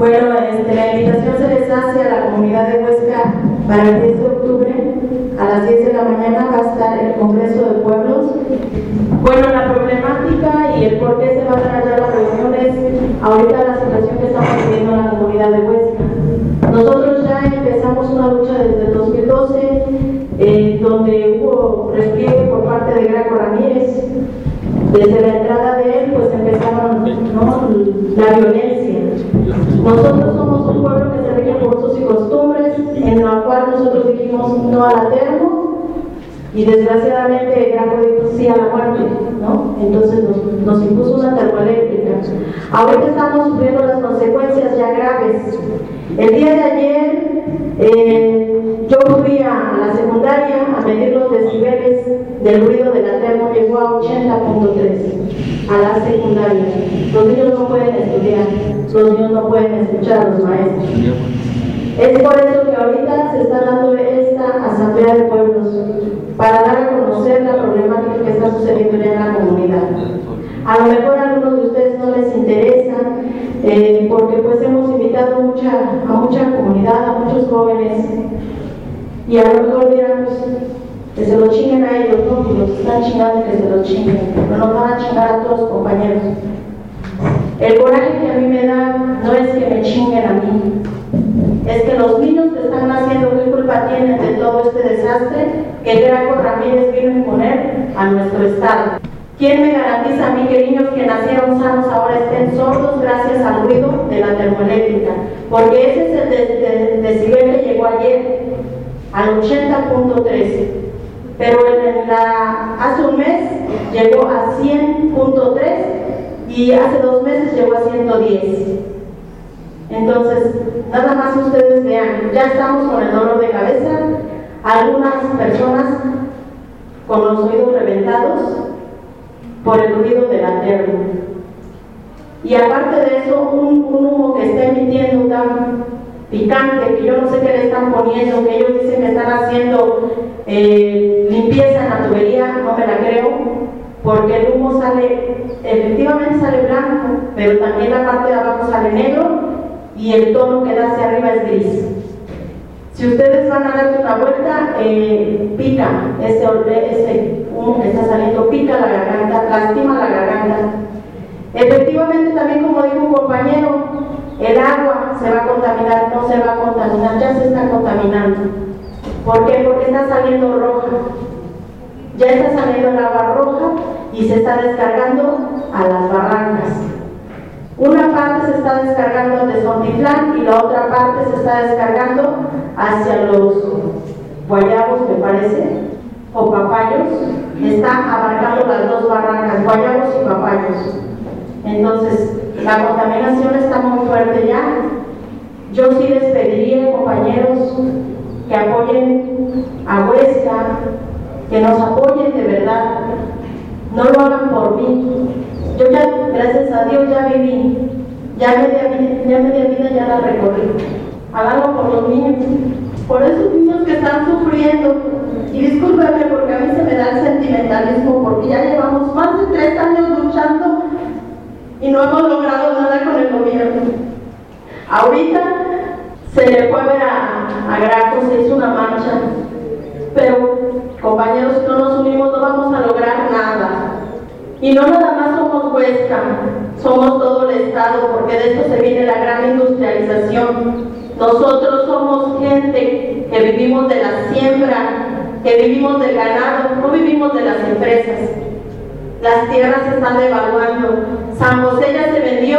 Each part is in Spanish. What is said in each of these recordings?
Bueno, la invitación se les hace a la comunidad de Huesca para el 10 de octubre a las 10 de la mañana va a estar el Congreso de Pueblos. Bueno, la problemática y el por qué se van a dar las reuniones, ahorita la situación que estamos viviendo en la comunidad de Huesca. Nosotros ya empezamos una lucha desde el 2012, donde hubo repliegue por parte de Graco Ramírez. Desde la entrada de él, pues empezaron, ¿no?, la violencia. Nosotros somos un pueblo que se rige por usos y costumbres, en la cual nosotros dijimos no a la termo, y desgraciadamente Graco dijo sí a la muerte, ¿no? Entonces nos impuso una termoeléctrica. Ahorita estamos sufriendo las consecuencias ya graves. El día de ayer yo fui a la secundaria a medir los decibeles del ruido de la termo, llegó a 80.3 a la secundaria. Los niños no pueden estudiar, los niños no pueden escuchar a los maestros. Es por eso que ahorita se está dando esta asamblea de pueblos, para dar a conocer la problemática que está sucediendo ya en la comunidad. A lo mejor a algunos de ustedes no les interesa, porque pues hemos invitado a mucha comunidad, a muchos jóvenes, y a lo mejor dirán, pues, que se los chinguen a ellos, ¿no? Que los están chingando, que se los chinguen, pero nos van a chingar a todos los compañeros. El coraje que a mí me da no es que me chinguen a mí, es que los niños que están naciendo, ¿qué culpa tienen de todo este desastre que Graco Ramírez vino a imponer a nuestro estado? ¿Quién me garantiza a mí que niños que nacieron sanos ahora estén sordos gracias al ruido de la termoeléctrica? Porque ese es el decibel que llegó ayer, al 80.3. Pero hace un mes llegó a 100.3 y hace 2 meses llegó a 110. Entonces, nada más ustedes vean, ya estamos con el dolor de cabeza, algunas personas con los oídos reventados por el ruido de la termo. Y aparte de eso, un humo que está emitiendo tan picante, que yo no sé qué le están poniendo, que ellos dicen que están haciendo limpieza en la tubería, no me la creo, porque el humo efectivamente sale blanco, pero también la parte de abajo sale negro y el tono que da hacia arriba es gris. Si ustedes van a darse una vuelta, pica, ese humo que está saliendo pica la garganta, lastima la garganta. Efectivamente, también como dijo un compañero, el agua se va a contaminar, no se va a contaminar, ya se está contaminando. ¿Por qué? Porque está saliendo roja. Ya está saliendo el agua roja y se está descargando a las barrancas. Una parte se está descargando de Sontitlán y la otra parte se está descargando hacia los Guayabos, me parece, o Papayos. Está abarcando las dos barrancas, Guayabos y Papayos. Entonces, la contaminación está muy fuerte ya. Yo sí les pediría, compañeros, que apoyen a Huesca, que nos apoyen de verdad. No lo hagan por mí. Yo ya, gracias a Dios, ya viví, ya media vida ya la recorrí. Háganlo por los niños, por esos niños que están sufriendo. Y discúlpenme porque a mí se me da el sentimentalismo, porque ya llevamos más de 3 años luchando y no hemos logrado nada con el gobierno. Ahorita se le fue a ver a Graco, se hizo una marcha, pero compañeros, si no nos unimos no vamos a lograr nada. Y no nada más somos Huesca, somos todo el estado, porque de esto se viene la gran industrialización. Nosotros somos gente que vivimos de la siembra, que vivimos del ganado, no vivimos de las empresas. Las tierras se están devaluando. San José ya se vendió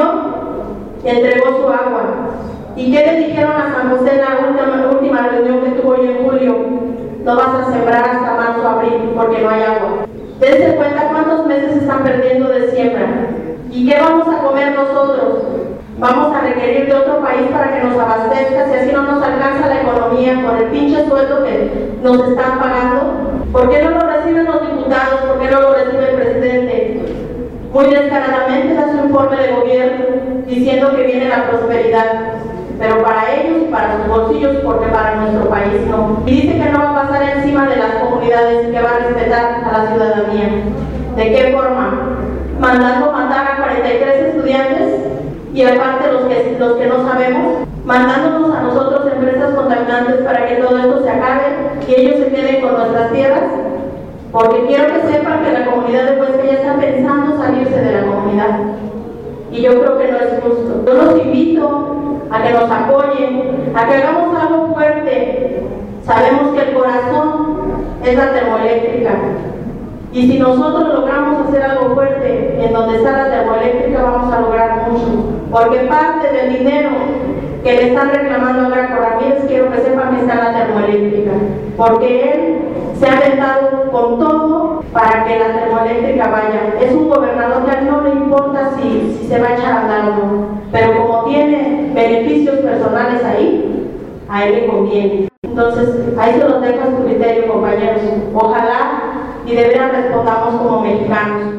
y entregó su agua. ¿Y qué le dijeron a San José en la última reunión que tuvo hoy en julio? No vas a sembrar hasta marzo, abril, porque no hay agua. Dense cuenta cuántos meses están perdiendo de siembra. ¿Y qué vamos a comer nosotros? Vamos a requerir de otro país para que nos abastezca, si así no nos alcanza la economía por el pinche sueldo que nos están pagando. ¿Por qué no lo reciben los diputados? ¿Por qué no lo recibe el presidente? Muy descaradamente da su informe de gobierno diciendo que viene la prosperidad, pero para ellos y para sus bolsillos, porque para nuestro país no. Y dice que no va a pasar encima de las comunidades y que va a respetar a la ciudadanía. ¿De qué forma? Mandando matar a 43 estudiantes y aparte los que no sabemos, mandándonos a nosotros empresas contaminantes para que todo esto se acabe y ellos se queden con nuestras tierras, porque quiero que sepan que la comunidad de Huesca ya está pensando salirse de la comunidad y yo creo que no es justo. Yo los invito a que nos apoyen, a que hagamos algo fuerte. Sabemos que el corazón es la termoeléctrica y si nosotros logramos hacer algo fuerte en donde está la termoeléctrica vamos a lograr mucho, porque parte del dinero que le están reclamando a Graco Ramírez, quiero que sepan que está la termoeléctrica, porque él se ha aventado con todo para que la termoeléctrica vaya. Es un gobernador que a él no le importa si se va a echar a andar o no, pero como tiene beneficios personales ahí, a él le conviene. Entonces, ahí se los dejo a su criterio, compañeros. Ojalá y de veras respondamos como mexicanos.